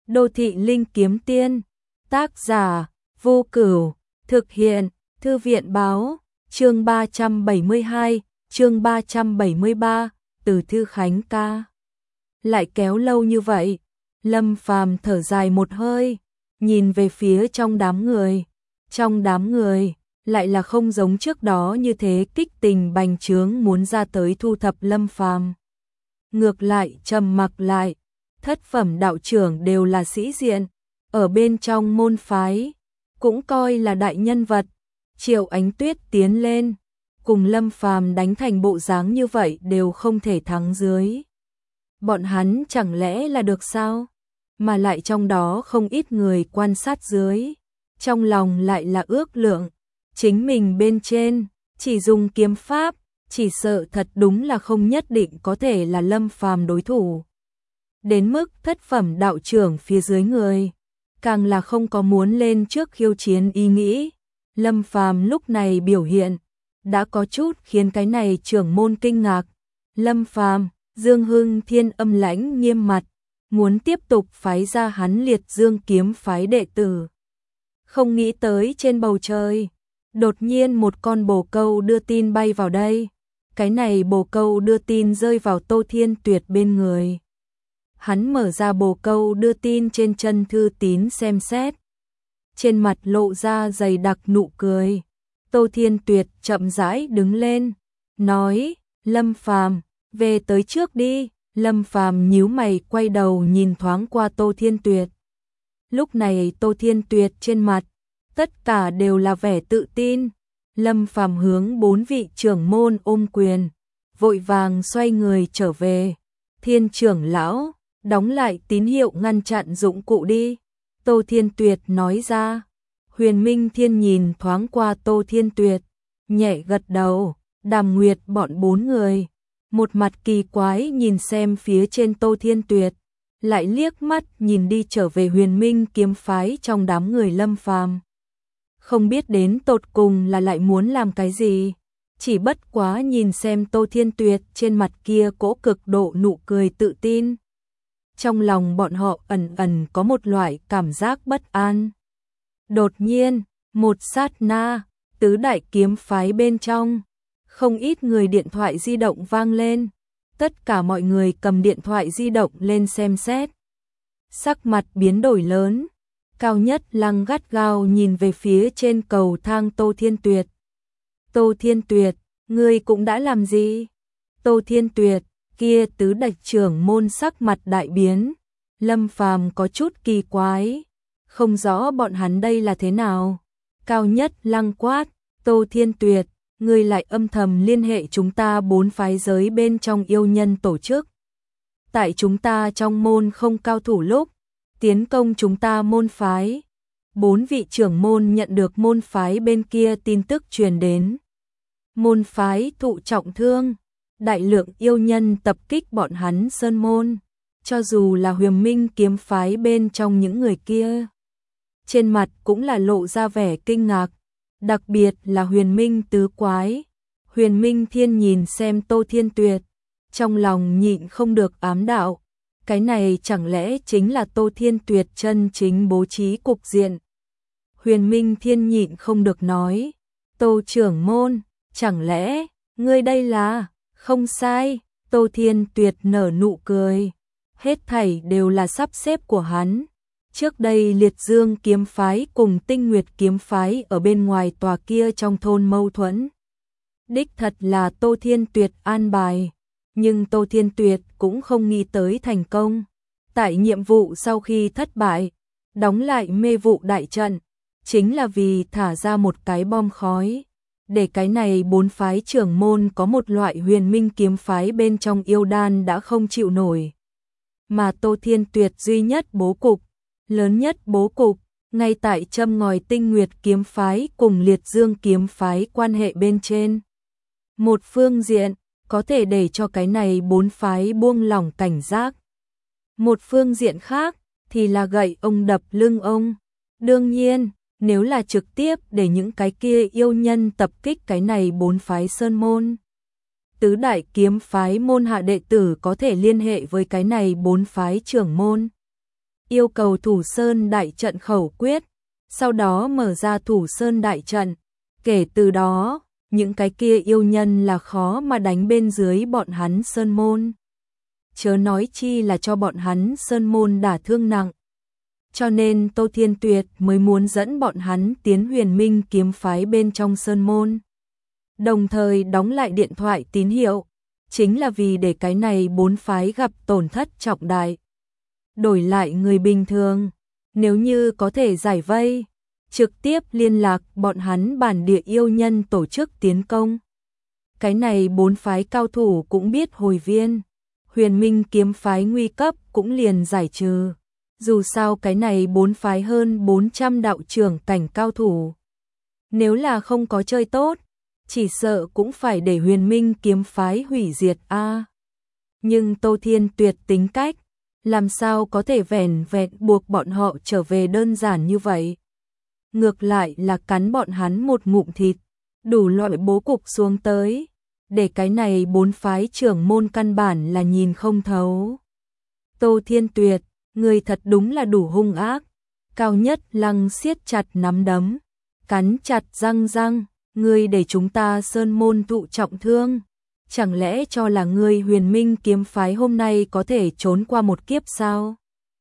Đô thị linh kiếm tiên, tác giả, Vô Cửu, thực hiện, Thư viện báo, chương 372, chương 373, từ Thư Khánh ca. Lại kéo lâu như vậy, Lâm Phàm thở dài một hơi, nhìn về phía trong đám người, lại là không giống trước đó như thế kích tình bành trướng muốn ra tới thu thập Lâm Phàm. Ngược lại trầm mặc lại, thất phẩm đạo trưởng đều là sĩ diện, ở bên trong môn phái, cũng coi là đại nhân vật. Triệu Ánh Tuyết tiến lên, cùng Lâm Phàm đánh thành bộ dáng như vậy đều không thể thắng dưới. Bọn hắn chẳng lẽ là được sao? Mà lại trong đó không ít người quan sát dưới, trong lòng lại là ước lượng, chính mình bên trên, chỉ dùng kiếm pháp, chỉ sợ thật đúng là không nhất định có thể là Lâm Phàm đối thủ. Đến mức thất phẩm đạo trưởng phía dưới người, càng là không có muốn lên trước khiêu chiến ý nghĩ. Lâm Phàm lúc này biểu hiện, đã có chút khiến cái này trưởng môn kinh ngạc. Lâm Phàm, Dương Hưng Thiên âm lãnh nghiêm mặt, muốn tiếp tục phái ra hắn Liệt Dương kiếm phái đệ tử. Không nghĩ tới trên bầu trời, đột nhiên một con bồ câu đưa tin bay vào đây. Cái này bồ câu đưa tin rơi vào Tô Thiên Tuyệt bên người. Hắn mở ra bồ câu đưa tin trên chân thư tín xem xét. Trên mặt lộ ra dày đặc nụ cười. Tô Thiên Tuyệt chậm rãi đứng lên, nói, Lâm Phàm, về tới trước đi. Lâm Phàm nhíu mày quay đầu nhìn thoáng qua Tô Thiên Tuyệt. Lúc này Tô Thiên Tuyệt trên mặt, tất cả đều là vẻ tự tin. Lâm Phàm hướng 4 vị trưởng môn ôm quyền, vội vàng xoay người trở về. Thiên trưởng lão, đóng lại tín hiệu ngăn chặn dụng cụ đi. Tô Thiên Tuyệt nói ra. Huyền Minh Thiên nhìn thoáng qua Tô Thiên Tuyệt, nhẹ gật đầu. Đàm Nguyệt bọn 4 người, một mặt kỳ quái nhìn xem phía trên Tô Thiên Tuyệt, lại liếc mắt nhìn đi trở về Huyền Minh kiếm phái trong đám người Lâm Phàm. Không biết đến tột cùng là lại muốn làm cái gì, chỉ bất quá nhìn xem Tô Thiên Tuyệt trên mặt kia cỗ cực độ nụ cười tự tin. Trong lòng bọn họ ẩn ẩn có một loại cảm giác bất an. Đột nhiên, một sát na, tứ đại kiếm phái bên trong, không ít người điện thoại di động vang lên. Tất cả mọi người cầm điện thoại di động lên xem xét. Sắc mặt biến đổi lớn. Cao Nhất Lăng gắt gao nhìn về phía trên cầu thang Tô Thiên Tuyệt. Tô Thiên Tuyệt, ngươi cũng đã làm gì? Tô Thiên Tuyệt, kia tứ đại trưởng môn sắc mặt đại biến. Lâm Phàm có chút kỳ quái, không rõ bọn hắn đây là thế nào. Cao Nhất Lăng quát, Tô Thiên Tuyệt, ngươi lại âm thầm liên hệ chúng ta 4 phái giới bên trong yêu nhân tổ chức. Tại chúng ta trong môn không cao thủ lúc, tiến công chúng ta môn phái. 4 vị trưởng môn nhận được môn phái bên kia tin tức truyền đến. Môn phái thụ trọng thương, đại lượng yêu nhân tập kích bọn hắn sơn môn. Cho dù là Huyền Minh kiếm phái bên trong những người kia, trên mặt cũng là lộ ra vẻ kinh ngạc. Đặc biệt là Huyền Minh tứ quái. Huyền Minh Thiên nhìn xem Tô Thiên Tuyệt, trong lòng nhịn không được ám đạo. Cái này chẳng lẽ chính là Tô Thiên Tuyệt chân chính bố trí cục diện. Huyền Minh Thiên nhịn không được nói, Tô trưởng môn, chẳng lẽ, ngươi đây là, không sai. Tô Thiên Tuyệt nở nụ cười, hết thảy đều là sắp xếp của hắn. Trước đây Liệt Dương kiếm phái cùng Tinh Nguyệt kiếm phái ở bên ngoài tòa kia trong thôn mâu thuẫn. Đích thật là Tô Thiên Tuyệt an bài, nhưng Tô Thiên Tuyệt cũng không nghĩ tới thành công. Tại nhiệm vụ sau khi thất bại, đóng lại mê vụ đại trận, chính là vì thả ra một cái bom khói, để cái này 4 phái trưởng môn có một loại Huyền Minh kiếm phái bên trong yêu đan đã không chịu nổi. Mà Tô Thiên Tuyệt duy nhất bố cục, lớn nhất bố cục, ngay tại châm ngòi Tinh Nguyệt kiếm phái cùng Liệt Dương kiếm phái quan hệ bên trên. Một phương diện, có thể để cho cái này 4 phái buông lỏng cảnh giác. Một phương diện khác, thì là gậy ông đập lưng ông. Đương nhiên, nếu là trực tiếp để những cái kia yêu nhân tập kích cái này 4 phái sơn môn, tứ đại kiếm phái môn hạ đệ tử có thể liên hệ với cái này 4 phái trưởng môn. yêu cầu Thủ Sơn đại trận khẩu quyết, sau đó mở ra Thủ Sơn đại trận. Kể từ đó, những cái kia yêu nhân là khó mà đánh bên dưới bọn hắn sơn môn. Chớ nói chi là cho bọn hắn sơn môn đả thương nặng. Cho nên Tô Thiên Tuyệt mới muốn dẫn bọn hắn tiến Huyền Minh kiếm phái bên trong sơn môn. Đồng thời đóng lại điện thoại tín hiệu, chính là vì để cái này 4 phái gặp tổn thất trọng đại. Đổi lại người bình thường, nếu như có thể giải vây, trực tiếp liên lạc bọn hắn bản địa yêu nhân tổ chức tiến công. Cái này 4 phái cao thủ cũng biết hồi viên, Huyền Minh kiếm phái nguy cấp cũng liền giải trừ. Dù sao cái này 4 phái hơn 400 đạo trưởng cảnh cao thủ. Nếu là không có chơi tốt, chỉ sợ cũng phải để Huyền Minh kiếm phái hủy diệt a. Nhưng Tô Thiên Tuyệt tính cách, làm sao có thể vẻn vẹn buộc bọn họ trở về đơn giản như vậy. Ngược lại là cắn bọn hắn một ngụm thịt, đủ loại bố cục xuống tới, để cái này 4 phái trưởng môn căn bản là nhìn không thấu. Tô Thiên Tuyệt, người thật đúng là đủ hung ác. Cao Nhất Lăng siết chặt nắm đấm, cắn chặt răng răng, ngươi để chúng ta sơn môn thụ trọng thương, chẳng lẽ cho là ngươi Huyền Minh kiếm phái hôm nay có thể trốn qua một kiếp sao?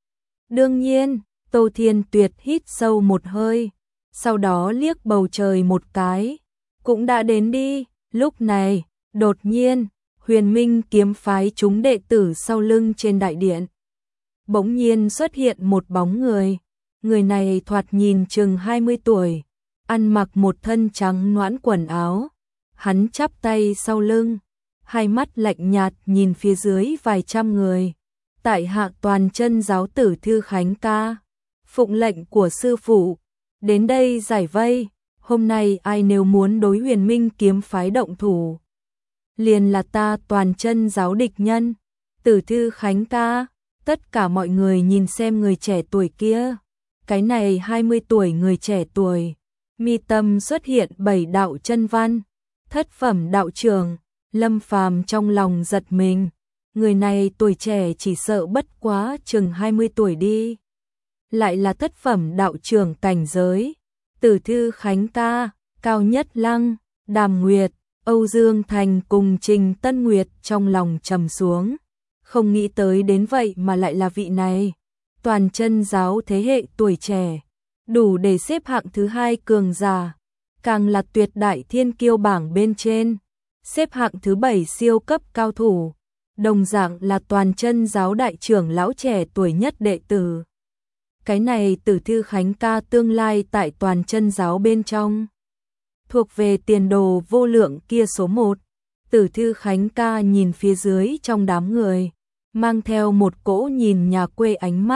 Đương nhiên, Tô Thiên Tuyệt hít sâu một hơi, sau đó liếc bầu trời một cái, cũng đã đến đi. Lúc này, đột nhiên, Huyền Minh kiếm phái chúng đệ tử sau lưng trên đại điện. Bỗng nhiên xuất hiện một bóng người, người này thoạt nhìn chừng 20 tuổi, ăn mặc một thân trắng nõn quần áo, hắn chắp tay sau lưng, hai mắt lạnh nhạt nhìn phía dưới vài trăm người. Tại hạ Toàn Chân giáo tử Thư Khánh ca, phụng lệnh của sư phụ, đến đây giải vây, hôm nay ai nếu muốn đối Huyền Minh kiếm phái động thủ, liền là ta Toàn Chân giáo địch nhân. Tử Thư Khánh ca. Tất cả mọi người nhìn xem người trẻ tuổi kia, cái này 20 tuổi người trẻ tuổi, mi tâm xuất hiện 7 đạo chân văn, thất phẩm đạo trưởng. Lâm Phàm trong lòng giật mình, người này tuổi trẻ chỉ sợ bất quá chừng 20 tuổi đi, lại là thất phẩm đạo trưởng cảnh giới. Tử Thư Khánh ca, Cao Nhất Lăng, Đàm Nguyệt, Âu Dương Thành cùng Trình Tân Nguyệt trong lòng trầm xuống. Không nghĩ tới đến vậy mà lại là vị này. Toàn Chân giáo thế hệ tuổi trẻ, đủ để xếp hạng thứ 2 cường giả, càng là tuyệt đại thiên kiêu bảng bên trên, xếp hạng thứ 7 siêu cấp cao thủ, đồng dạng là Toàn Chân giáo đại trưởng lão trẻ tuổi nhất đệ tử. Cái này Tử Thư Khánh ca tương lai tại Toàn Chân giáo bên trong, thuộc về tiền đồ vô lượng kia số 1. Tử Thư Khánh ca nhìn phía dưới trong đám người, mang theo một cỗ nhìn nhà quê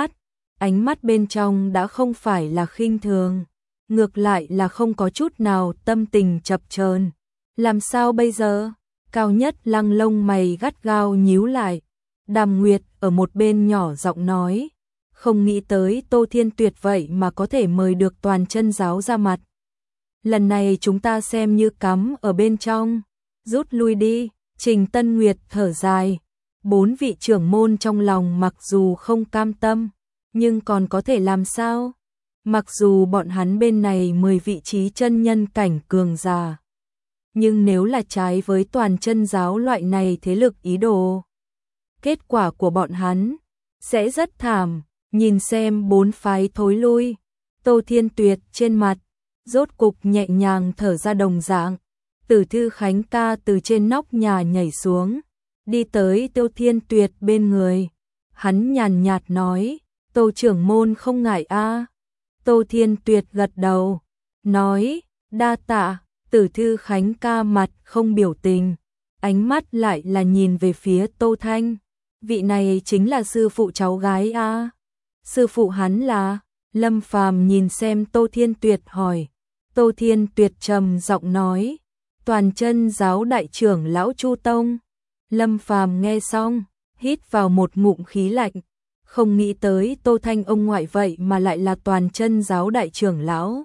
ánh mắt bên trong đã không phải là khinh thường, ngược lại là không có chút nào tâm tình chập chờn. Làm sao bây giờ? Cao Nhất Lăng lông mày gắt gao nhíu lại. Đàm Nguyệt ở một bên nhỏ giọng nói, không nghĩ tới Tô Thiên Tuyệt vậy mà có thể mời được Toàn Chân giáo ra mặt. Lần này chúng ta xem như cắm ở bên trong, rút lui đi. Trình Tân Nguyệt thở dài. 4 vị trưởng môn trong lòng mặc dù không cam tâm, nhưng còn có thể làm sao? Mặc dù bọn hắn bên này 10 vị trí chân nhân cảnh cường giả, nhưng nếu là trái với Toàn Chân giáo loại này thế lực ý đồ, kết quả của bọn hắn sẽ rất thảm. Nhìn xem 4 phái thối lui, Tô Thiên Tuyệt trên mặt rốt cục nhẹ nhàng thở ra đồng dạng. Tử Thư Khánh ca từ trên nóc nhà nhảy xuống, đi tới Tô Thiên Tuyệt bên người. Hắn nhàn nhạt nói, Tô trưởng môn không ngại a. Tô Thiên Tuyệt gật đầu, nói, đa tạ. Tử Thư Khánh ca mặt không biểu tình, ánh mắt lại là nhìn về phía Tô Thanh. Vị này chính là sư phụ cháu gái a. Sư phụ hắn là? Lâm Phàm nhìn xem Tô Thiên Tuyệt hỏi. Tô Thiên Tuyệt trầm giọng nói, Toàn Chân giáo đại trưởng lão Chu Tông. Lâm Phàm nghe xong, hít vào một ngụm khí lạnh, không nghĩ tới Tô Thanh ông ngoại vậy mà lại là Toàn Chân giáo đại trưởng lão.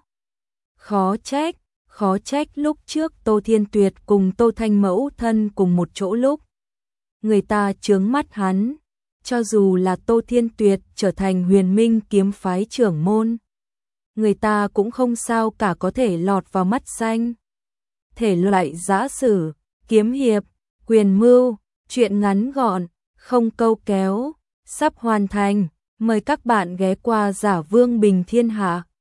Khó trách lúc trước Tô Thiên Tuyệt cùng Tô Thanh mẫu thân cùng một chỗ lúc, người ta chướng mắt hắn, cho dù là Tô Thiên Tuyệt trở thành Huyền Minh kiếm phái trưởng môn, người ta cũng không sao cả có thể lọt vào mắt xanh. Thể loại giã sử, kiếm hiệp, quyền mưu, truyện ngắn gọn, không câu kéo, sắp hoàn thành. Mời các bạn ghé qua Giả Vương Bình Thiên Hạ.